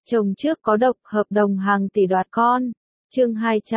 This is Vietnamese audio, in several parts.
Chồng trước có độc, hợp đồng hàng tỷ đoạt con. Chương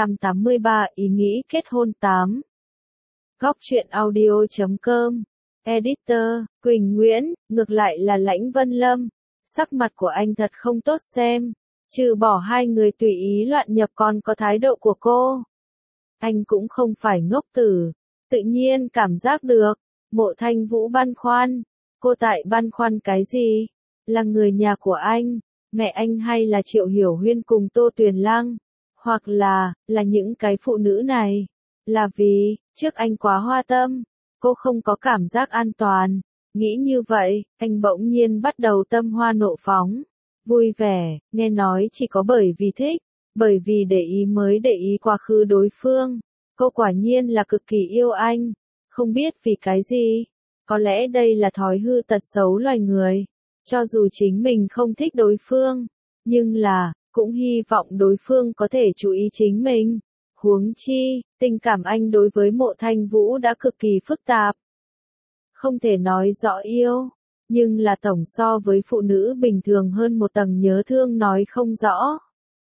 283 ý nghĩ kết hôn 8. Góc truyện audio.com. Editor, Quỳnh Nguyễn, ngược lại là Lãnh Vân Lâm. Sắc mặt của anh thật không tốt xem. Trừ bỏ hai người tùy ý loạn nhập còn có thái độ của cô. Anh cũng không phải ngốc tử. Tự nhiên cảm giác được. Mộ Thanh Vũ băn khoăn. Cô tại băn khoăn cái gì? Là người nhà của anh, mẹ anh hay là Triệu Hiểu Huyên cùng Tô Tuyền Lăng? Hoặc là những cái phụ nữ này? Là vì, trước anh quá hoa tâm, cô không có cảm giác an toàn. Nghĩ như vậy, anh bỗng nhiên bắt đầu tâm hoa nộ phóng. Vui vẻ, nghe nói chỉ có bởi vì thích, bởi vì để ý mới để ý quá khứ đối phương. Cô quả nhiên là cực kỳ yêu anh. Không biết vì cái gì. Có lẽ đây là thói hư tật xấu loài người. Cho dù chính mình không thích đối phương, nhưng là, cũng hy vọng đối phương có thể chú ý chính mình. Huống chi, tình cảm anh đối với Mộ Thanh Vũ đã cực kỳ phức tạp. Không thể nói rõ yêu, nhưng là tổng so với phụ nữ bình thường hơn một tầng nhớ thương nói không rõ.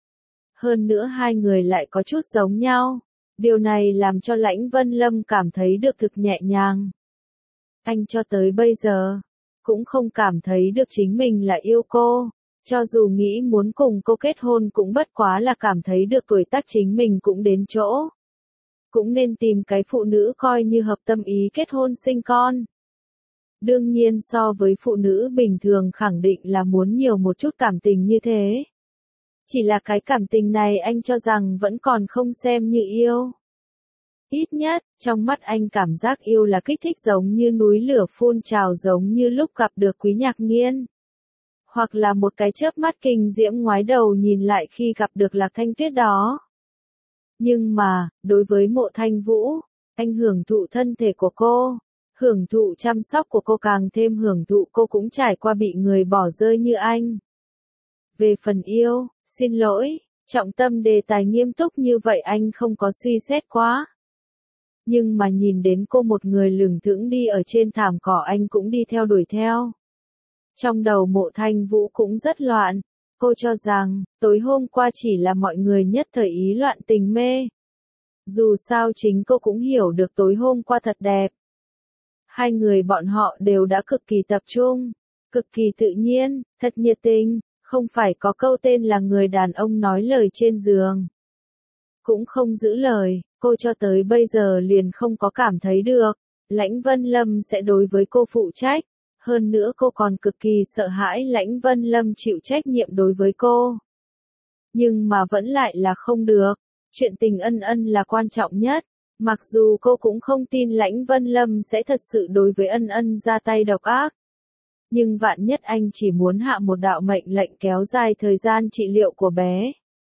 Hơn nữa hai người lại có chút giống nhau. Điều này làm cho Lãnh Vân Lâm cảm thấy được thực nhẹ nhàng. Anh cho tới bây giờ cũng không cảm thấy được chính mình là yêu cô, cho dù nghĩ muốn cùng cô kết hôn cũng bất quá là cảm thấy được tuổi tác chính mình cũng đến chỗ. Cũng nên tìm cái phụ nữ coi như hợp tâm ý kết hôn sinh con. Đương nhiên so với phụ nữ bình thường khẳng định là muốn nhiều một chút cảm tình như thế. Chỉ là cái cảm tình này anh cho rằng vẫn còn không xem như yêu. Ít nhất, trong mắt anh cảm giác yêu là kích thích giống như núi lửa phun trào giống như lúc gặp được Quý Nhạc Nghiên. Hoặc là một cái chớp mắt kinh diễm ngoái đầu nhìn lại khi gặp được Lạc Thanh Tuyết đó. Nhưng mà, đối với Mộ Thanh Vũ, anh hưởng thụ thân thể của cô, hưởng thụ chăm sóc của cô càng thêm hưởng thụ cô cũng trải qua bị người bỏ rơi như anh. Về phần yêu, xin lỗi, trọng tâm đề tài nghiêm túc như vậy anh không có suy xét quá. Nhưng mà nhìn đến cô một người lửng thững đi ở trên thảm cỏ anh cũng đi theo đuổi theo. Trong đầu Mộ Thanh Vũ cũng rất loạn, cô cho rằng, tối hôm qua chỉ là mọi người nhất thời ý loạn tình mê. Dù sao chính cô cũng hiểu được tối hôm qua thật đẹp. Hai người bọn họ đều đã cực kỳ tập trung, cực kỳ tự nhiên, thật nhiệt tình, không phải có câu tên là người đàn ông nói lời trên giường. Cũng không giữ lời, cô cho tới bây giờ liền không có cảm thấy được, Lãnh Vân Lâm sẽ đối với cô phụ trách, hơn nữa cô còn cực kỳ sợ hãi Lãnh Vân Lâm chịu trách nhiệm đối với cô. Nhưng mà vẫn lại là không được, chuyện tình ân ân là quan trọng nhất, mặc dù cô cũng không tin Lãnh Vân Lâm sẽ thật sự đối với ân ân ra tay độc ác. Nhưng vạn nhất anh chỉ muốn hạ một đạo mệnh lệnh kéo dài thời gian trị liệu của bé.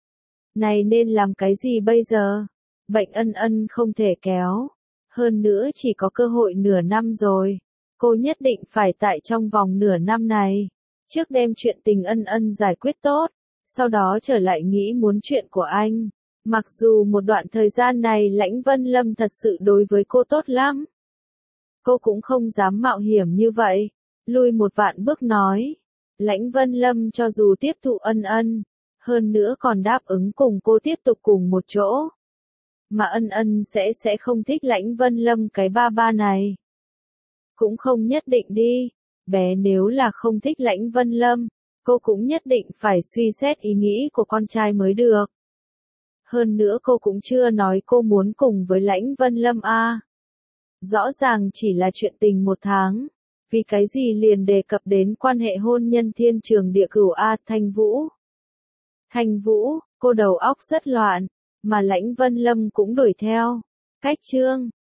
Này nên làm cái gì bây giờ? Bệnh ân ân không thể kéo. Hơn nữa chỉ có cơ hội nửa năm rồi. Cô nhất định phải tại trong vòng nửa năm này. Trước đem chuyện tình ân ân giải quyết tốt. Sau đó trở lại nghĩ muốn chuyện của anh. Mặc dù một đoạn thời gian này Lãnh Vân Lâm thật sự đối với cô tốt lắm. Cô cũng không dám mạo hiểm như vậy. Lui một vạn bước nói. Lãnh Vân Lâm cho dù tiếp thụ ân ân. Hơn nữa còn đáp ứng cùng cô tiếp tục cùng một chỗ. Mà ân ân sẽ không thích Lãnh Vân Lâm cái ba ba này. Cũng không nhất định đi. Bé nếu là không thích Lãnh Vân Lâm, cô cũng nhất định phải suy xét ý nghĩ của con trai mới được. Hơn nữa cô cũng chưa nói cô muốn cùng với Lãnh Vân Lâm a. Rõ ràng chỉ là chuyện tình một tháng. Vì cái gì liền đề cập đến quan hệ hôn nhân thiên trường địa cửu a. Thanh Vũ. Thanh Vũ, cô đầu óc rất loạn, mà Lãnh Vân Lâm cũng đuổi theo. Cách chương